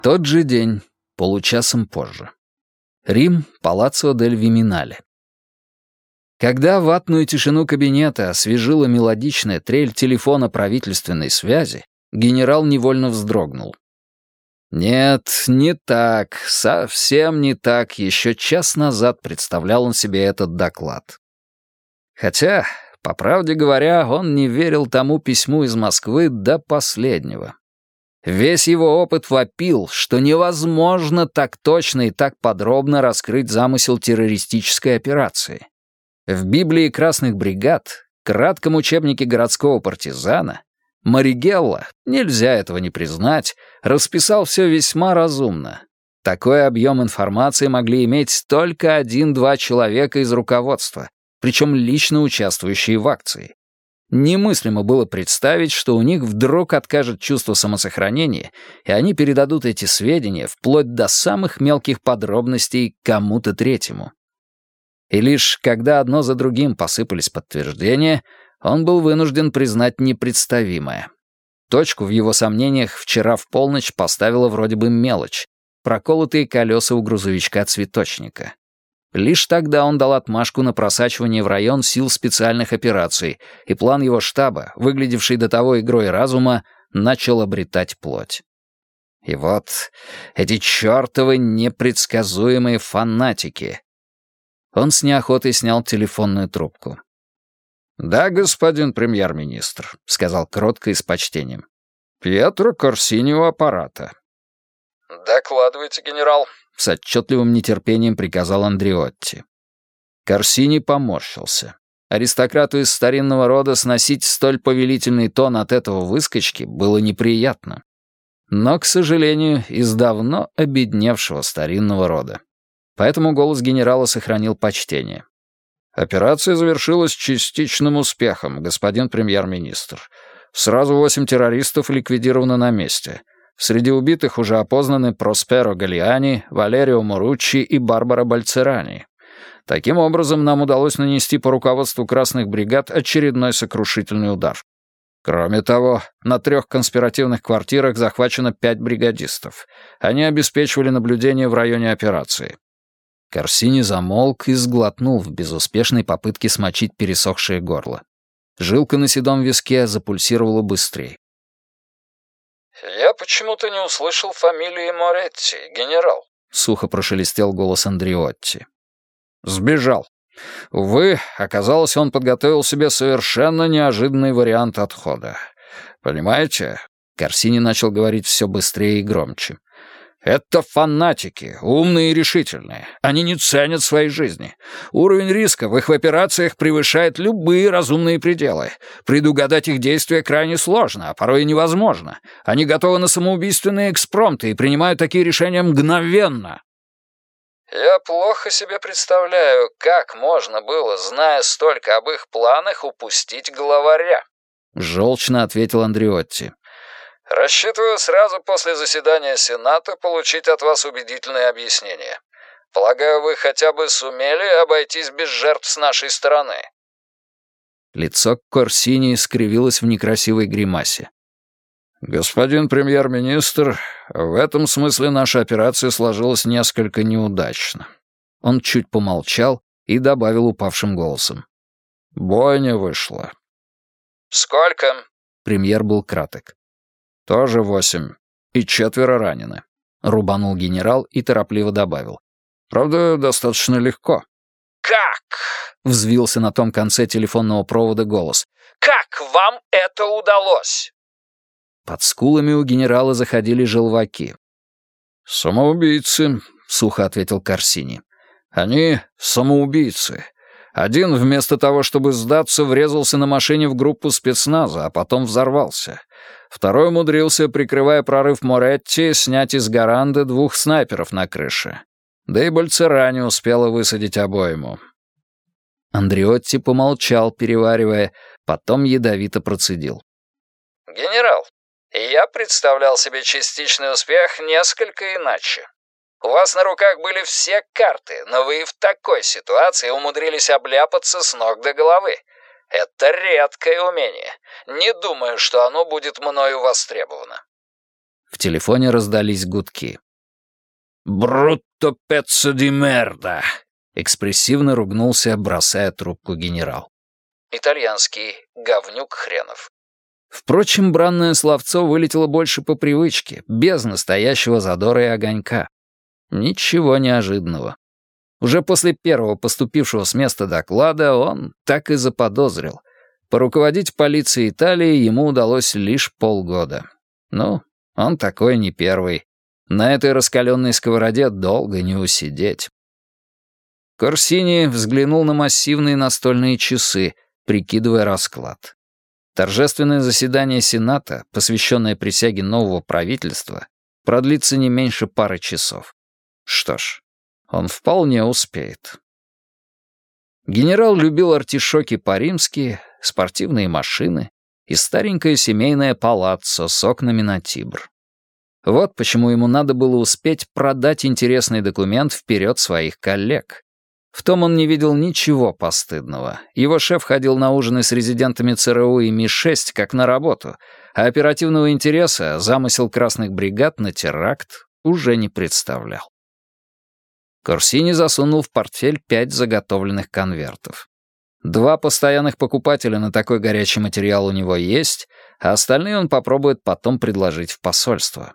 Тот же день, получасом позже. Рим, Палаццо дель Виминале. Когда ватную тишину кабинета освежила мелодичная трель телефона правительственной связи, генерал невольно вздрогнул. Нет, не так, совсем не так еще час назад представлял он себе этот доклад. Хотя, по правде говоря, он не верил тому письму из Москвы до последнего. Весь его опыт вопил, что невозможно так точно и так подробно раскрыть замысел террористической операции. В Библии красных бригад, кратком учебнике городского партизана, Маригелло, нельзя этого не признать, расписал все весьма разумно. Такой объем информации могли иметь только 1-2 человека из руководства, причем лично участвующие в акции. Немыслимо было представить, что у них вдруг откажет чувство самосохранения, и они передадут эти сведения вплоть до самых мелких подробностей кому-то третьему. И лишь когда одно за другим посыпались подтверждения, он был вынужден признать непредставимое. Точку в его сомнениях вчера в полночь поставила вроде бы мелочь — проколотые колеса у грузовичка-цветочника. Лишь тогда он дал отмашку на просачивание в район сил специальных операций, и план его штаба, выглядевший до того игрой разума, начал обретать плоть. И вот эти чертовы непредсказуемые фанатики. Он с неохотой снял телефонную трубку. «Да, господин премьер-министр», — сказал кротко и с почтением. «Пьетро Корсини у аппарата». «Докладывайте, генерал», — с отчетливым нетерпением приказал Андреотти. Корсини поморщился. Аристократу из старинного рода сносить столь повелительный тон от этого выскочки было неприятно. Но, к сожалению, из давно обедневшего старинного рода. Поэтому голос генерала сохранил почтение. «Операция завершилась частичным успехом, господин премьер-министр. Сразу 8 террористов ликвидировано на месте. Среди убитых уже опознаны Просперо Галлиани, Валерио Моруччи и Барбара Бальцерани. Таким образом, нам удалось нанести по руководству красных бригад очередной сокрушительный удар. Кроме того, на 3 конспиративных квартирах захвачено 5 бригадистов. Они обеспечивали наблюдение в районе операции». Корсини замолк и сглотнул в безуспешной попытке смочить пересохшее горло. Жилка на седом виске запульсировала быстрее. «Я почему-то не услышал фамилии Моретти, генерал», — сухо прошелестел голос Андреотти. «Сбежал. Увы, оказалось, он подготовил себе совершенно неожиданный вариант отхода. Понимаете?» Корсини начал говорить все быстрее и громче. «Это фанатики, умные и решительные. Они не ценят своей жизни. Уровень риска в их операциях превышает любые разумные пределы. Предугадать их действия крайне сложно, а порой и невозможно. Они готовы на самоубийственные экспромты и принимают такие решения мгновенно». «Я плохо себе представляю, как можно было, зная столько об их планах, упустить главаря», — желчно ответил Андреотти. «Рассчитываю сразу после заседания Сената получить от вас убедительное объяснение. Полагаю, вы хотя бы сумели обойтись без жертв с нашей стороны». Лицо Корсини скривилось в некрасивой гримасе. «Господин премьер-министр, в этом смысле наша операция сложилась несколько неудачно». Он чуть помолчал и добавил упавшим голосом. «Бойня вышла». «Сколько?» Премьер был краток. «Тоже 8. И 4 ранены», — рубанул генерал и торопливо добавил. «Правда, достаточно легко». «Как?» — взвился на том конце телефонного провода голос. «Как вам это удалось?» Под скулами у генерала заходили желваки. «Самоубийцы», — сухо ответил Корсини. «Они самоубийцы. Один, вместо того, чтобы сдаться, врезался на машине в группу спецназа, а потом взорвался. Второй умудрился, прикрывая прорыв Моретти, снять из гаранды 2 снайперов на крыше. Да и Бальцерани успела высадить обойму». Андреотти помолчал, переваривая, потом ядовито процедил. «Генерал, я представлял себе частичный успех несколько иначе. У вас на руках были все карты, но вы и в такой ситуации умудрились обляпаться с ног до головы. Это редкое умение. Не думаю, что оно будет мною востребовано». В телефоне раздались гудки. «Брутто пеццо ди мерда!» — экспрессивно ругнулся, бросая трубку генерал. Итальянский «говнюк хренов». Впрочем, бранное словцо вылетело больше по привычке, без настоящего задора и огонька. Ничего неожиданного. Уже после первого поступившего с места доклада он так и заподозрил. Поруководить полицией Италии ему удалось лишь полгода. Ну, он такой не первый. На этой раскаленной сковороде долго не усидеть. Корсини взглянул на массивные настольные часы, прикидывая расклад. Торжественное заседание Сената, посвященное присяге нового правительства, продлится не меньше пары часов. Что ж, он вполне успеет. Генерал любил артишоки по-римски, спортивные машины и старенькое семейное палаццо с окнами на Тибр. Вот почему ему надо было успеть продать интересный документ вперед своих коллег. В том он не видел ничего постыдного. Его шеф ходил на ужины с резидентами ЦРУ и Ми-6 как на работу, а оперативного интереса замысел красных бригад на теракт уже не представлял. Корсини засунул в портфель 5 заготовленных конвертов. 2 постоянных покупателя на такой горячий материал у него есть, а остальные он попробует потом предложить в посольство.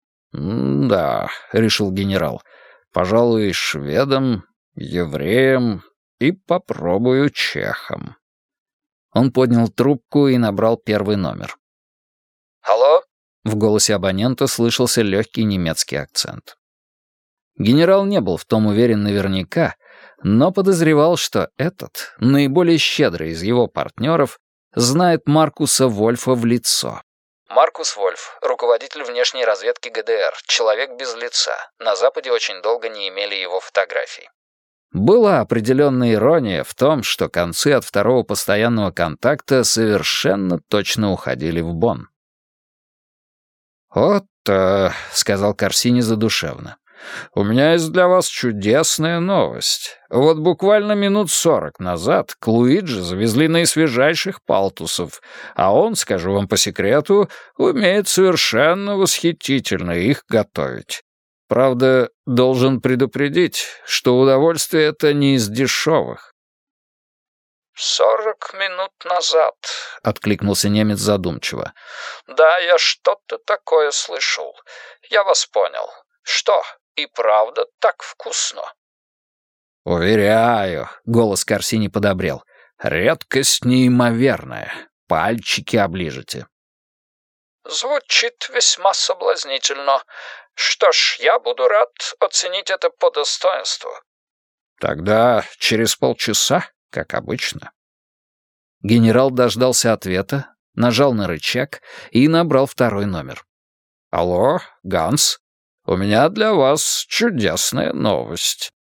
«Да», — решил генерал, — «пожалуй, шведам, евреям и попробую чехам». Он поднял трубку и набрал первый номер. «Алло?» — в голосе абонента слышался легкий немецкий акцент. Генерал не был в том уверен наверняка, но подозревал, что этот, наиболее щедрый из его партнеров, знает Маркуса Вольфа в лицо. Маркус Вольф, руководитель внешней разведки ГДР, человек без лица. На Западе очень долго не имели его фотографий. Была определенная ирония в том, что концы от второго постоянного контакта совершенно точно уходили в Бонн. «Отто», — сказал Корсини задушевно, — «у меня есть для вас чудесная новость. Вот буквально минут 40 назад к Луиджи завезли наисвежайших палтусов, а он, скажу вам по секрету, умеет совершенно восхитительно их готовить. Правда, должен предупредить, что удовольствие это не из дешевых». 40 минут назад», — откликнулся немец задумчиво. «Да, я что-то такое слышал. Я вас понял. Что, и правда так вкусно?» «Уверяю», — голос Корсини подобрел, — «редкость неимоверная. Пальчики оближете». «Звучит весьма соблазнительно. Что ж, я буду рад оценить это по достоинству». «Тогда через полчаса, как обычно». Генерал дождался ответа, нажал на рычаг и набрал второй номер. «Алло, Ганс, у меня для вас чудесная новость».